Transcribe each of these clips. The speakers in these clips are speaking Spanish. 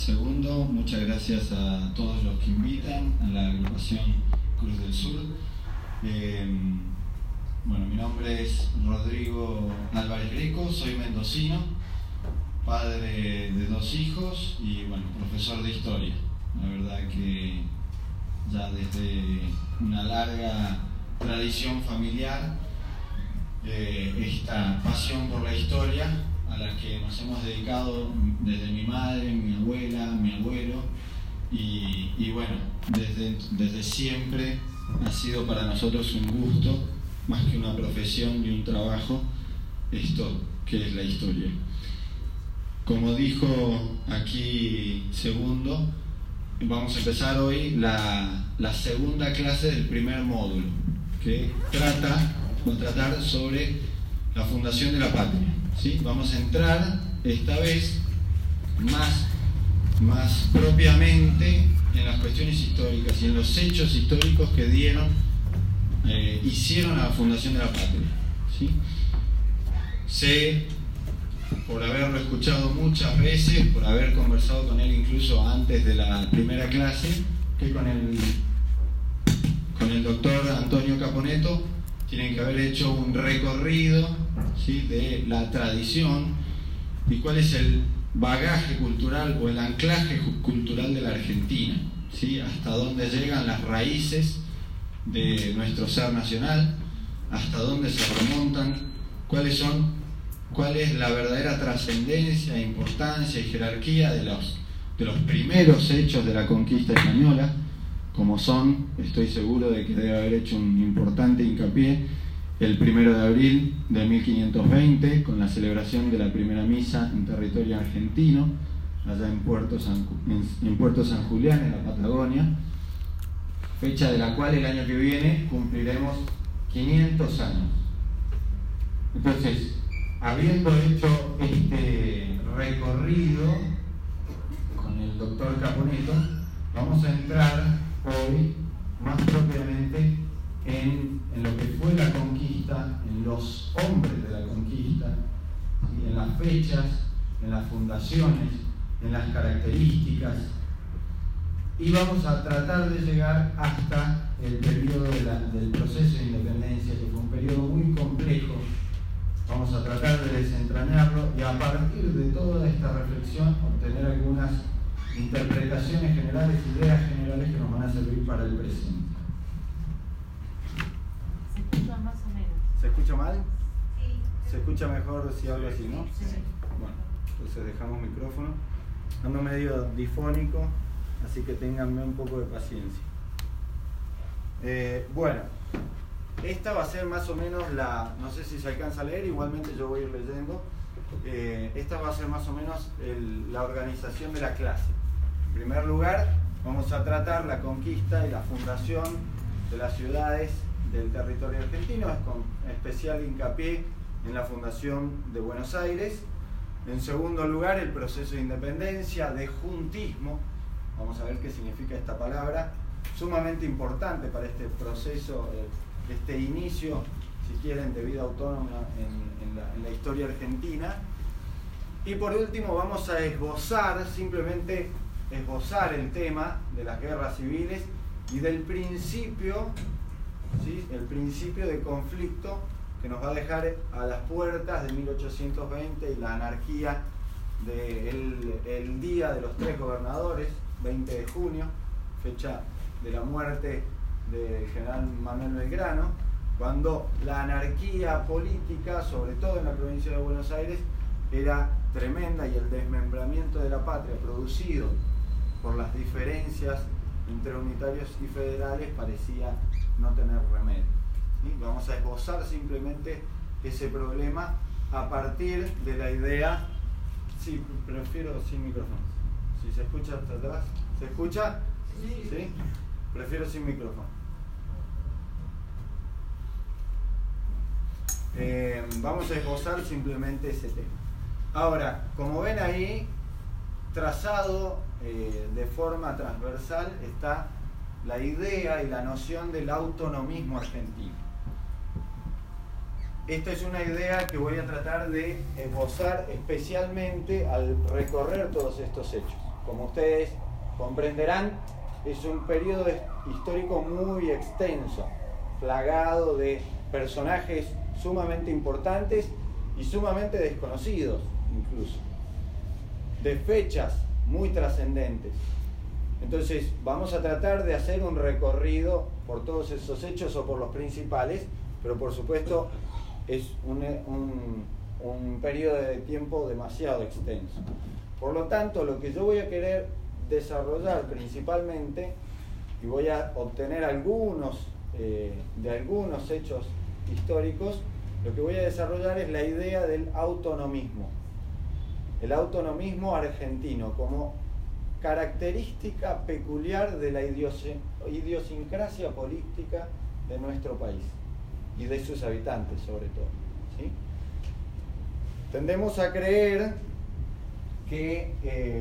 Segundo, muchas gracias a todos los que invitan, a la agrupación Cruz del Sur. Mi nombre es Rodrigo Álvarez Greco, soy mendocino, padre de 2 hijos y profesor de historia. La verdad que ya desde una larga tradición familiar, esta pasión por la historia a la que nos hemos dedicado desde mi madre, mi abuela, mi abuelo y desde siempre ha sido para nosotros un gusto, más que una profesión y un trabajo, esto que es la historia. Como dijo aquí Segundo, vamos a empezar hoy la segunda clase del primer módulo, que va a tratar sobre la fundación de la patria. ¿Sí? Vamos a entrar esta vez más propiamente en las cuestiones históricas y en los hechos históricos que hicieron a la fundación de la patria. ¿Sí? Sé, por haberlo escuchado muchas veces, por haber conversado con él incluso antes de la primera clase, que con el doctor Antonio Caponeto tienen que haber hecho un recorrido, ¿sí?, de la tradición y cuál es el bagaje cultural o el anclaje cultural de la Argentina, ¿sí?, hasta dónde llegan las raíces de nuestro ser nacional, hasta dónde se remontan, cuál es la verdadera trascendencia, importancia y jerarquía de los primeros hechos de la conquista española, como son, estoy seguro de que debe haber hecho un importante hincapié, el 1 de abril de 1520, con la celebración de la primera misa en territorio argentino, allá en Puerto San Julián, en la Patagonia, fecha de la cual el año que viene cumpliremos 500 años. Entonces, habiendo hecho este recorrido con el doctor Caponeto, vamos a entrar hoy más propiamente en lo que fue la conquista, en los hombres de la conquista, ¿sí?, en las fechas, en las fundaciones, en las características, y vamos a tratar de llegar hasta el periodo del proceso de independencia, que fue un periodo muy complejo. Vamos a tratar de desentrañarlo y a partir de toda esta reflexión obtener algunas interpretaciones generales, ideas generales que nos van a servir para el presente. Se escucha más o menos. ¿Se escucha mal? Sí. ¿Se escucha mejor si hablo así, no? Sí. Bueno, entonces dejamos micrófono. Ando medio difónico, así que ténganme un poco de paciencia. Esta va a ser más o menos no sé si se alcanza a leer, igualmente yo voy a ir leyendo. Esta va a ser más o menos la organización de la clase. En primer lugar, vamos a tratar la conquista y la fundación de las ciudades del territorio argentino, con especial hincapié en la fundación de Buenos Aires. En segundo lugar, el proceso de independencia, de juntismo. Vamos a ver qué significa esta palabra, sumamente importante para este proceso, este inicio, si quieren, de vida autónoma en la historia argentina. Y por último vamos a simplemente esbozar el tema de las guerras civiles y del principio, ¿sí?, el principio de conflicto que nos va a dejar a las puertas de 1820 y la anarquía del Día de los 3 Gobernadores, 20 de junio, fecha de la muerte del general Manuel Belgrano, cuando la anarquía política, sobre todo en la provincia de Buenos Aires, era tremenda y el desmembramiento de la patria producido por las diferencias entre unitarios y federales parecía no tener remedio. ¿Sí? Vamos a esbozar simplemente ese problema a partir de la idea. Sí, prefiero sin micrófono. Si se escucha hasta atrás, ¿se escucha? Sí. ¿Sí? Prefiero sin micrófono. Vamos a esbozar simplemente ese tema. Ahora, como ven ahí, trazado de forma transversal está la idea y la noción del autonomismo argentino. Esta es una idea que voy a tratar de esbozar especialmente al recorrer todos estos hechos. como ustedes comprenderán, es un periodo histórico muy extenso, plagado de personajes sumamente importantes y sumamente desconocidos incluso, de fechas muy trascendentes. Entonces vamos a tratar de hacer un recorrido por todos esos hechos o por los principales, pero por supuesto es un periodo de tiempo demasiado extenso. Por lo tanto, lo que yo voy a querer desarrollar principalmente, y voy a obtener de algunos hechos históricos, lo que voy a desarrollar es la idea del autonomismo. El autonomismo argentino como característica peculiar de la idiosincrasia política de nuestro país y de sus habitantes sobre todo, ¿sí? Tendemos a creer que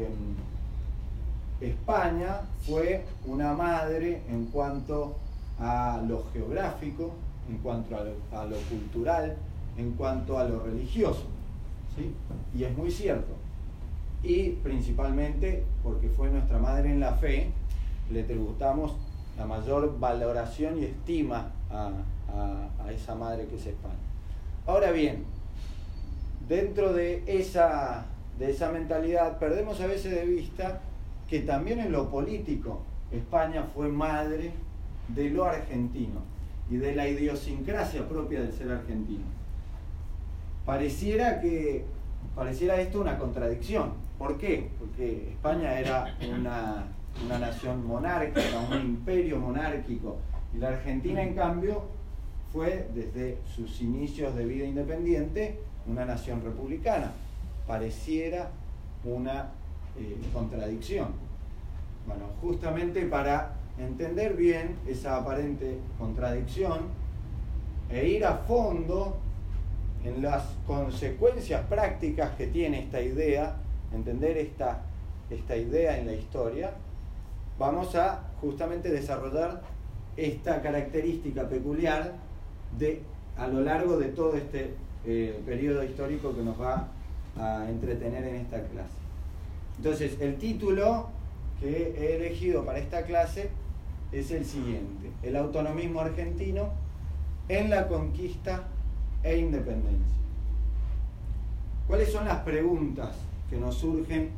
España fue una madre en cuanto a lo geográfico, en cuanto a lo cultural, en cuanto a lo religioso, ¿sí? Y es muy cierto. Y principalmente porque fue nuestra madre en la fe, le tributamos la mayor valoración y estima a esa madre que es España. Ahora bien, dentro de esa mentalidad perdemos a veces de vista que también en lo político España fue madre de lo argentino y de la idiosincrasia propia del ser argentino. Pareciera esto una contradicción. ¿Por qué? Porque España era una nación monárquica, un imperio monárquico, y la Argentina, en cambio, fue desde sus inicios de vida independiente una nación republicana. Pareciera una contradicción. Bueno, justamente para entender bien esa aparente contradicción e ir a fondo en las consecuencias prácticas que tiene esta idea, entender esta idea en la historia, vamos a justamente desarrollar esta característica peculiar a lo largo de todo este periodo histórico que nos va a entretener en esta clase. Entonces, el título que he elegido para esta clase es el siguiente: el autonomismo argentino en la conquista e independencia. ¿Cuáles son las preguntas que nos surgen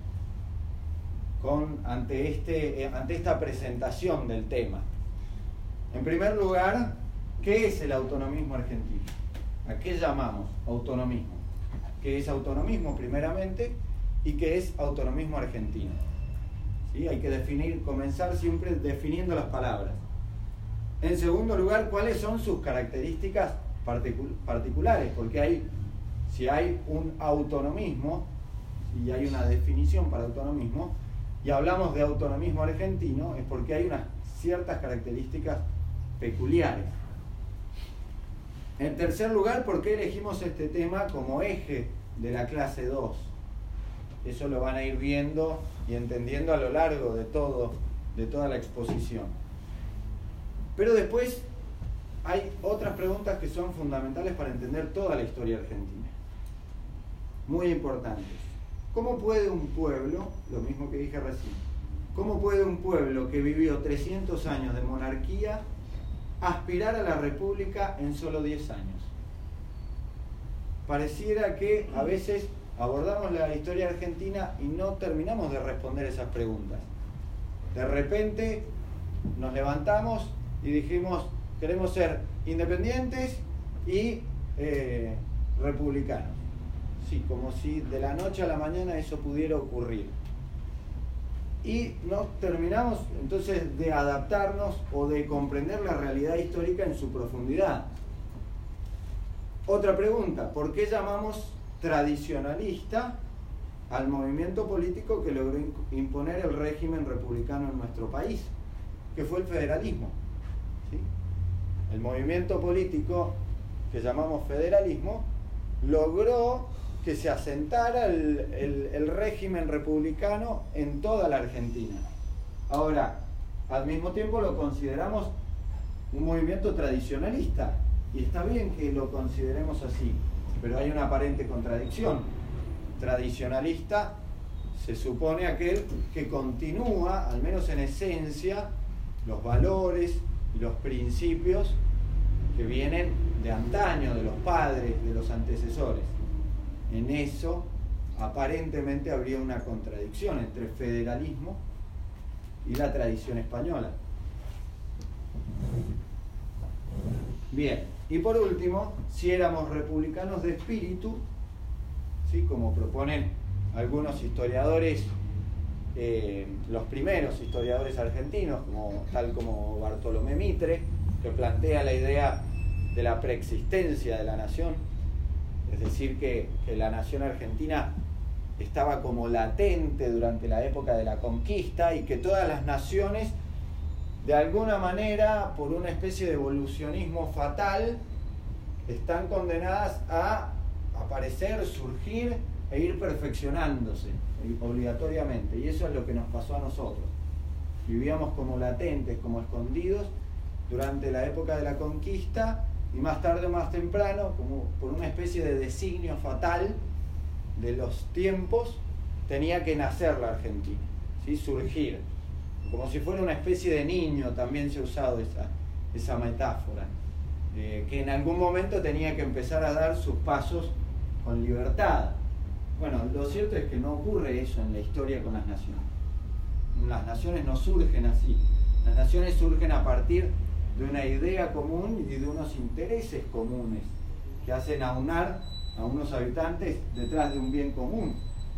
ante esta presentación del tema? En primer lugar, ¿qué es el autonomismo argentino? ¿A qué llamamos autonomismo? ¿Qué es autonomismo primeramente? ¿Y qué es autonomismo argentino? ¿Sí? Hay que comenzar siempre definiendo las palabras. En segundo lugar, ¿cuáles son sus características particulares? Porque si hay un autonomismo, y hay una definición para autonomismo, y hablamos de autonomismo argentino, es porque hay unas ciertas características peculiares. En tercer lugar, ¿por qué elegimos este tema como eje de la clase 2? Eso lo van a ir viendo y entendiendo a lo largo de toda la exposición. Pero después hay otras preguntas que son fundamentales para entender toda la historia argentina. Muy importantes. ¿Cómo puede un pueblo, lo mismo que dije recién, cómo puede un pueblo que vivió 300 años de monarquía aspirar a la república en solo 10 años? Pareciera que a veces abordamos la historia argentina y no terminamos de responder esas preguntas. De repente nos levantamos y dijimos: queremos ser independientes y republicanos. Sí, como si de la noche a la mañana eso pudiera ocurrir. Y no terminamos entonces de adaptarnos o de comprender la realidad histórica en su profundidad. Otra pregunta: ¿por qué llamamos tradicionalista al movimiento político que logró imponer el régimen republicano en nuestro país, que fue el federalismo? ¿Sí? El movimiento político que llamamos federalismo logró que se asentara el régimen republicano en toda la Argentina. Ahora, al mismo tiempo lo consideramos un movimiento tradicionalista, y está bien que lo consideremos así, pero hay una aparente contradicción. Tradicionalista se supone aquel que continúa, al menos en esencia, los valores y los principios que vienen de antaño, de los padres, de los antecesores. En eso, aparentemente, habría una contradicción entre federalismo y la tradición española. Bien, y por último, si éramos republicanos de espíritu, ¿sí?, como proponen algunos historiadores, los primeros historiadores argentinos, tal como Bartolomé Mitre, que plantea la idea de la preexistencia de la nación, es decir, que la nación argentina estaba como latente durante la época de la conquista y que todas las naciones, de alguna manera, por una especie de evolucionismo fatal, están condenadas a aparecer, surgir e ir perfeccionándose obligatoriamente. Y eso es lo que nos pasó a nosotros. Vivíamos como latentes, como escondidos durante la época de la conquista, y más tarde o más temprano, como por una especie de designio fatal de los tiempos, tenía que nacer la Argentina, ¿sí?, surgir. Como si fuera una especie de niño, también se ha usado esa metáfora, que en algún momento tenía que empezar a dar sus pasos con libertad. Bueno, lo cierto es que no ocurre eso en la historia con las naciones. Las naciones no surgen así. Las naciones surgen a partir de una idea común y de unos intereses comunes que hacen aunar a unos habitantes detrás de un bien común.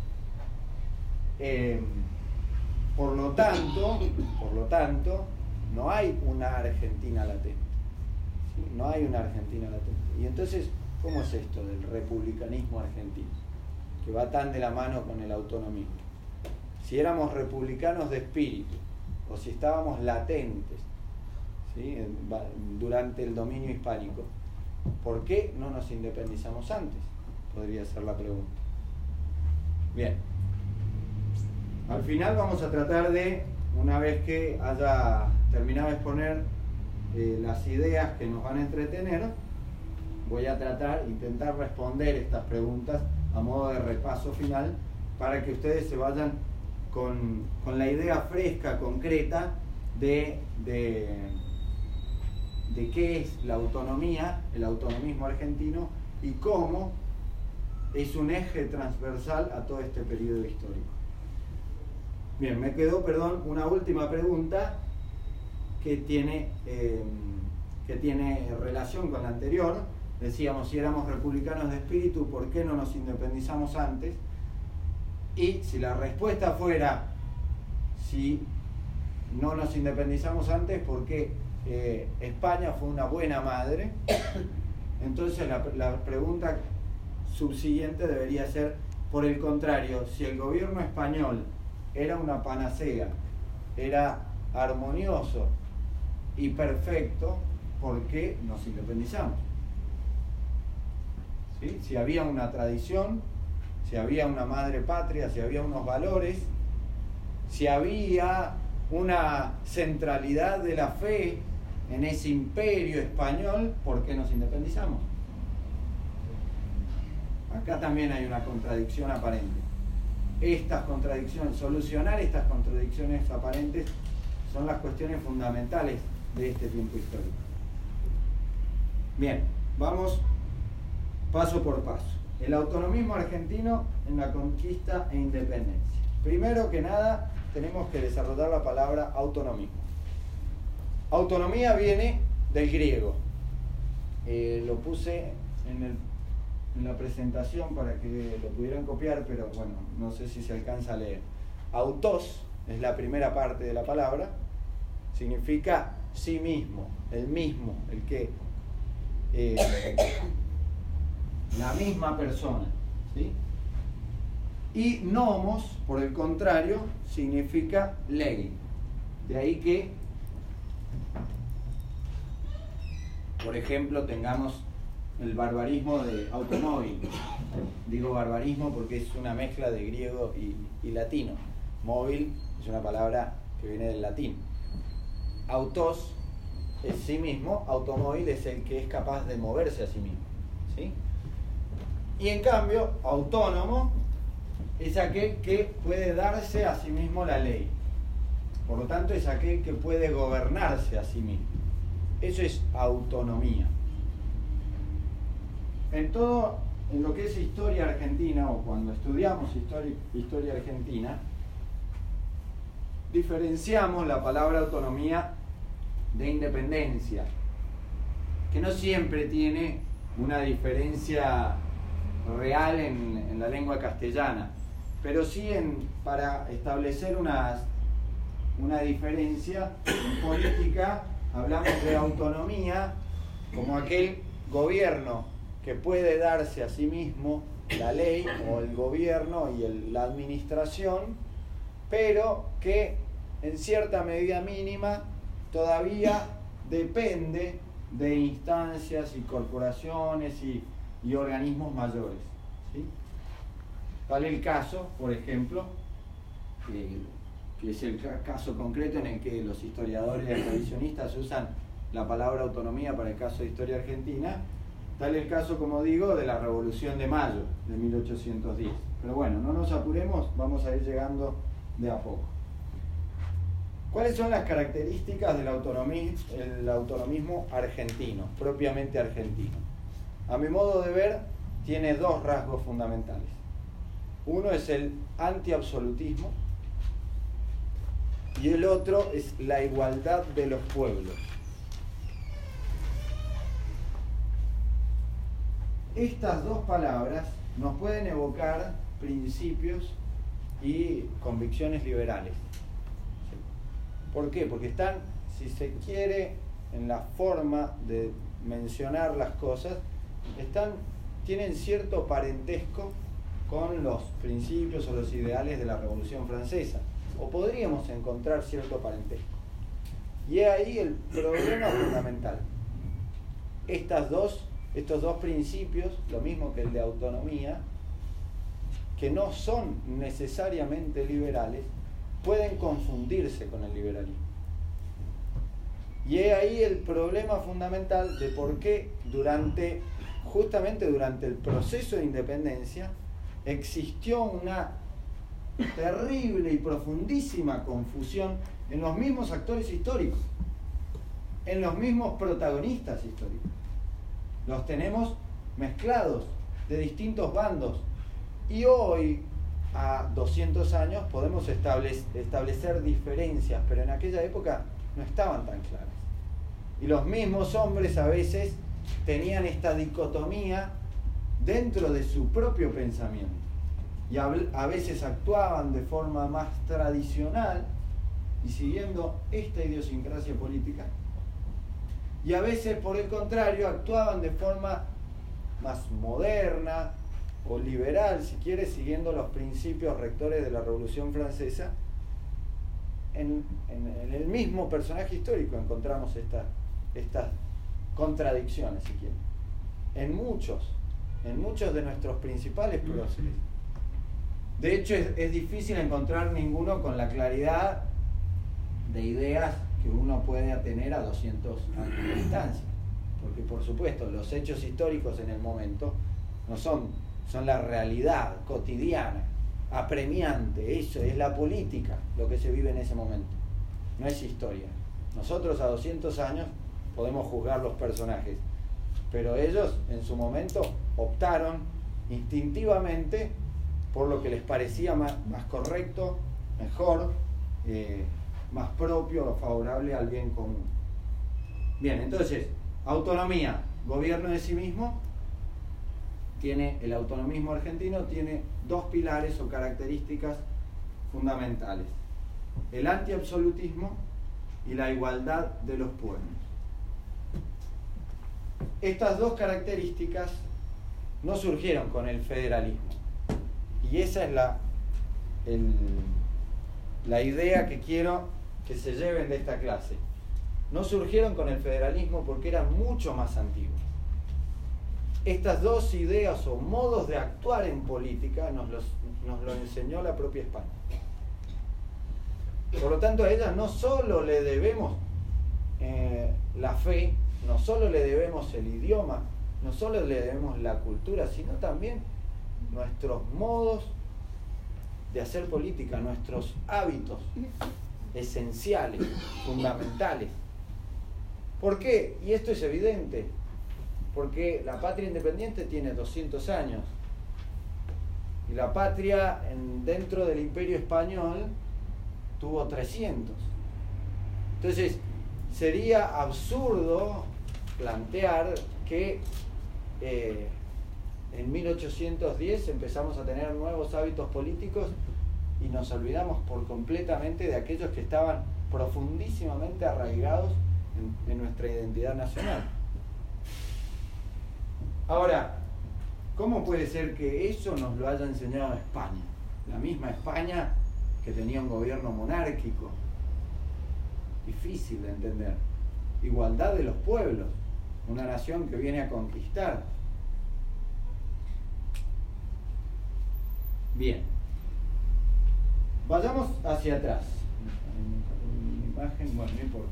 Por lo tanto, no hay una Argentina latente. ¿Sí? No hay una Argentina latente. Y entonces, ¿cómo es esto del republicanismo argentino, que va tan de la mano con el autonomismo? Si éramos republicanos de espíritu, o si estábamos latentes, ¿sí?, durante el dominio hispánico, ¿por qué no nos independizamos antes? Podría ser la pregunta. Bien. Al final vamos a tratar de, una vez que haya terminado de exponer las ideas que nos van a entretener, voy a intentar responder estas preguntas a modo de repaso final, para que ustedes se vayan con la idea fresca, concreta, de qué es la autonomía, el autonomismo argentino, y cómo es un eje transversal a todo este periodo histórico. Bien, me quedó, una última pregunta que tiene relación con la anterior. Decíamos, si éramos republicanos de espíritu, ¿por qué no nos independizamos antes? Y si la respuesta fuera, si no nos independizamos antes porque España fue una buena madre, entonces la pregunta subsiguiente debería ser, por el contrario, si el gobierno español era una panacea, era armonioso y perfecto, ¿por qué nos independizamos? ¿Sí? Si había una tradición, si había una madre patria, si había unos valores, si había una centralidad de la fe en ese imperio español, ¿por qué nos independizamos? Acá también hay una contradicción aparente. Solucionar estas contradicciones aparentes son las cuestiones fundamentales de este tiempo histórico. Bien, vamos paso por paso. El autonomismo argentino en la conquista e independencia. Primero que nada, tenemos que desarrollar la palabra autonomismo. Autonomía viene del griego. Lo puse en la presentación para que lo pudieran copiar, pero bueno, no sé si se alcanza a leer. Autos es la primera parte de la palabra, significa sí mismo, el que la misma persona, ¿sí? Y nomos, por el contrario, significa ley. De ahí que, por ejemplo, tengamos el barbarismo de automóvil. Digo barbarismo porque es una mezcla de griego y latino. Móvil es una palabra que viene del latín. Autos es sí mismo, automóvil es el que es capaz de moverse a sí mismo, ¿sí? Y en cambio, autónomo es aquel que puede darse a sí mismo la ley. Por lo tanto, es aquel que puede gobernarse a sí mismo. Eso es autonomía. En lo que es historia argentina, o cuando estudiamos historia argentina, diferenciamos la palabra autonomía de independencia, que no siempre tiene una diferencia real en la lengua castellana, pero sí para establecer una diferencia en política. Hablamos de autonomía como aquel gobierno que puede darse a sí mismo la ley, o el gobierno y la administración, pero que en cierta medida mínima todavía depende de instancias y corporaciones y organismos mayores, ¿sí? Tal el caso, por ejemplo, que es el caso concreto en el que los historiadores revisionistas usan la palabra autonomía para el caso de historia argentina, tal el caso, como digo, de la Revolución de Mayo de 1810. Pero bueno, no nos apuremos, vamos a ir llegando de a poco. ¿Cuáles son las características del autonomismo argentino, propiamente argentino? A mi modo de ver, tiene dos rasgos fundamentales. Uno es el antiabsolutismo y el otro es la igualdad de los pueblos. Estas dos palabras nos pueden evocar principios y convicciones liberales. ¿Por qué? Porque están, si se quiere, en la forma de mencionar las cosas, tienen cierto parentesco con los principios o los ideales de la Revolución Francesa, o podríamos encontrar cierto parentesco. Y es ahí el problema fundamental. Estos dos principios, lo mismo que el de autonomía, que no son necesariamente liberales, pueden confundirse con el liberalismo. Y es ahí el problema fundamental de por qué justamente durante el proceso de independencia existió una terrible y profundísima confusión en los mismos actores históricos, en los mismos protagonistas históricos. Los tenemos mezclados de distintos bandos, y hoy, a 200 años, podemos establecer diferencias, pero en aquella época no estaban tan claras. Y los mismos hombres a veces tenían esta dicotomía dentro de su propio pensamiento, y a veces actuaban de forma más tradicional y siguiendo esta idiosincrasia política, y a veces, por el contrario, actuaban de forma más moderna o liberal, si quiere, siguiendo los principios rectores de la Revolución Francesa. En el mismo personaje histórico encontramos estas contradicciones, si quiere, en muchos de nuestros principales próceres. De hecho, es difícil encontrar ninguno con la claridad de ideas que uno puede tener a 200 años de distancia, porque por supuesto los hechos históricos en el momento no son la realidad cotidiana, apremiante. Eso es la política, lo que se vive en ese momento, no es historia. Nosotros a 200 años podemos juzgar los personajes, pero ellos en su momento optaron instintivamente por lo que les parecía más correcto, mejor, más propio o favorable al bien común. Bien, entonces, autonomía, gobierno de sí mismo. El autonomismo argentino tiene dos pilares o características fundamentales: el antiabsolutismo y la igualdad de los pueblos. Estas dos características no surgieron con el federalismo, y esa es la idea que quiero que se lleven de esta clase. No surgieron con el federalismo porque eran mucho más antiguos. Estas dos ideas o modos de actuar en política nos lo enseñó la propia España. Por lo tanto, a ellas no solo le debemos la fe, no solo le debemos el idioma, no solo le debemos la cultura, sino también nuestros modos de hacer política, nuestros hábitos esenciales, fundamentales. ¿Por qué? Y esto es evidente, porque la patria independiente tiene 200 años y la patria dentro del Imperio Español tuvo 300. Entonces, sería absurdo plantear que en 1810 empezamos a tener nuevos hábitos políticos y nos olvidamos por completamente de aquellos que estaban profundísimamente arraigados en nuestra identidad nacional. Ahora, ¿cómo puede ser que eso nos lo haya enseñado España? La misma España que tenía un gobierno monárquico. Difícil de entender. Igualdad de los pueblos. Una nación que viene a conquistar. Bien. Vayamos hacia atrás. Imagen, bueno, no importa.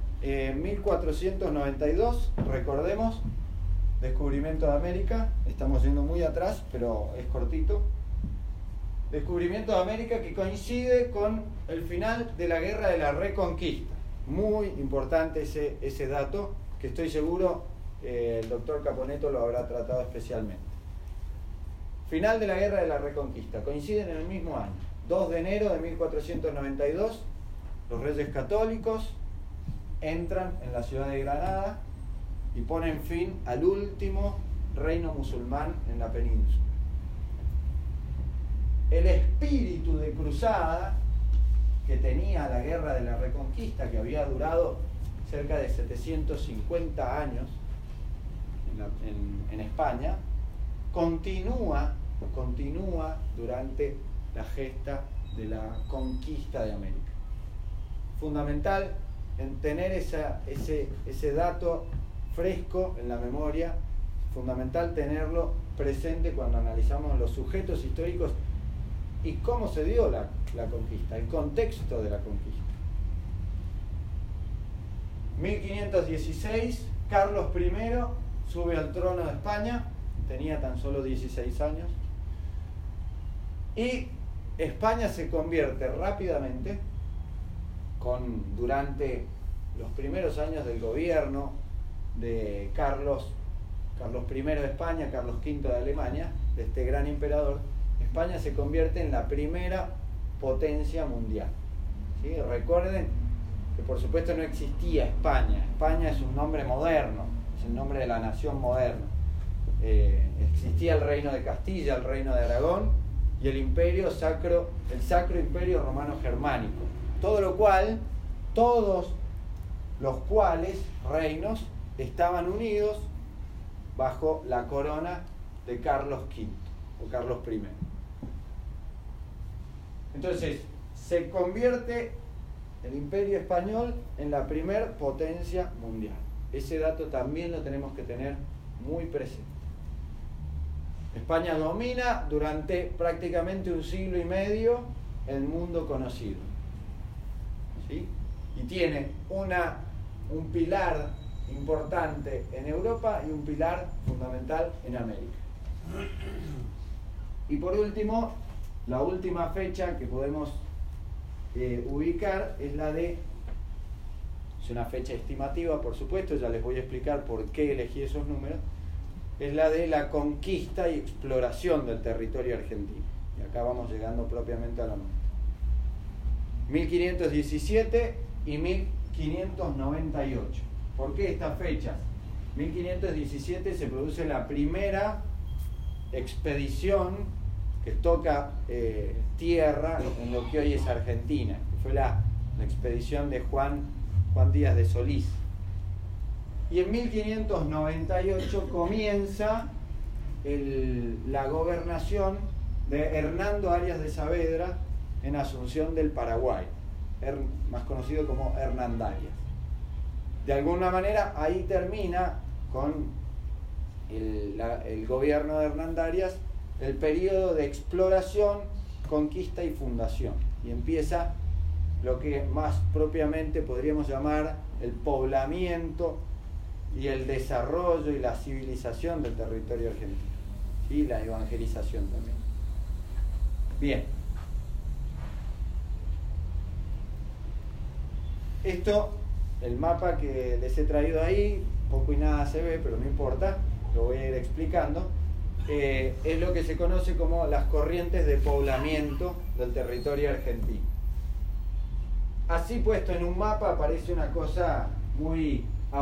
1492, recordemos, descubrimiento de América. Estamos yendo muy atrás, pero es cortito. Descubrimiento de América que coincide con el final de la Guerra de la Reconquista. Muy importante ese dato, que estoy seguro el doctor Caponeto lo habrá tratado especialmente. Final de la Guerra de la Reconquista, coinciden en el mismo año. 2 de enero de 1492, los Reyes Católicos entran en la ciudad de Granada y ponen fin al último reino musulmán en la península. El espíritu de cruzada que tenía la Guerra de la Reconquista, que había durado cerca de 750 años en España, continúa durante la gesta de la conquista de América. Fundamental en tener ese dato fresco en la memoria, fundamental tenerlo presente cuando analizamos los sujetos históricos y cómo se dio la conquista, el contexto de la conquista. 1516, Carlos I sube al trono de España, tenía tan solo 16 años, y España se convierte rápidamente, durante los primeros años del gobierno de Carlos I de España, Carlos V de Alemania, de este gran emperador, España se convierte en la primera potencia mundial. ¿Sí? Recuerden que por supuesto no existía España. España es un nombre moderno, es el nombre de la nación moderna. Existía el reino de Castilla, el reino de Aragón y el imperio sacro, el Sacro Imperio Romano Germánico. Todos los cuales reinos estaban unidos bajo la corona de Carlos V o Carlos I. Entonces, se convierte el Imperio Español en la primer potencia mundial. Ese dato también lo tenemos que tener muy presente. España domina durante prácticamente un siglo y medio el mundo conocido. ¿Sí? Y tiene un pilar importante en Europa y un pilar fundamental en América. Y por último, la última fecha que podemos ubicar es es una fecha estimativa, por supuesto, ya les voy a explicar por qué elegí esos números, es la de la conquista y exploración del territorio argentino. Y acá vamos llegando propiamente a la nota. 1517 y 1598. ¿Por qué estas fechas? 1517 se produce la primera expedición que toca tierra en lo que hoy es Argentina, que fue la expedición de Juan Díaz de Solís. Y en 1598 comienza la gobernación de Hernando Arias de Saavedra en Asunción del Paraguay, más conocido como Hernandarias. De alguna manera ahí termina con el gobierno de Hernandarias el periodo de exploración, conquista y fundación, y empieza lo que más propiamente podríamos llamar el poblamiento y el desarrollo y la civilización del territorio argentino, y la evangelización también. Bien, Esto, el mapa que les he traído ahí, poco y nada se ve, pero no importa, lo voy a ir explicando. Es lo que se conoce como las corrientes de poblamiento del territorio argentino. Así puesto en un mapa parece una cosa muy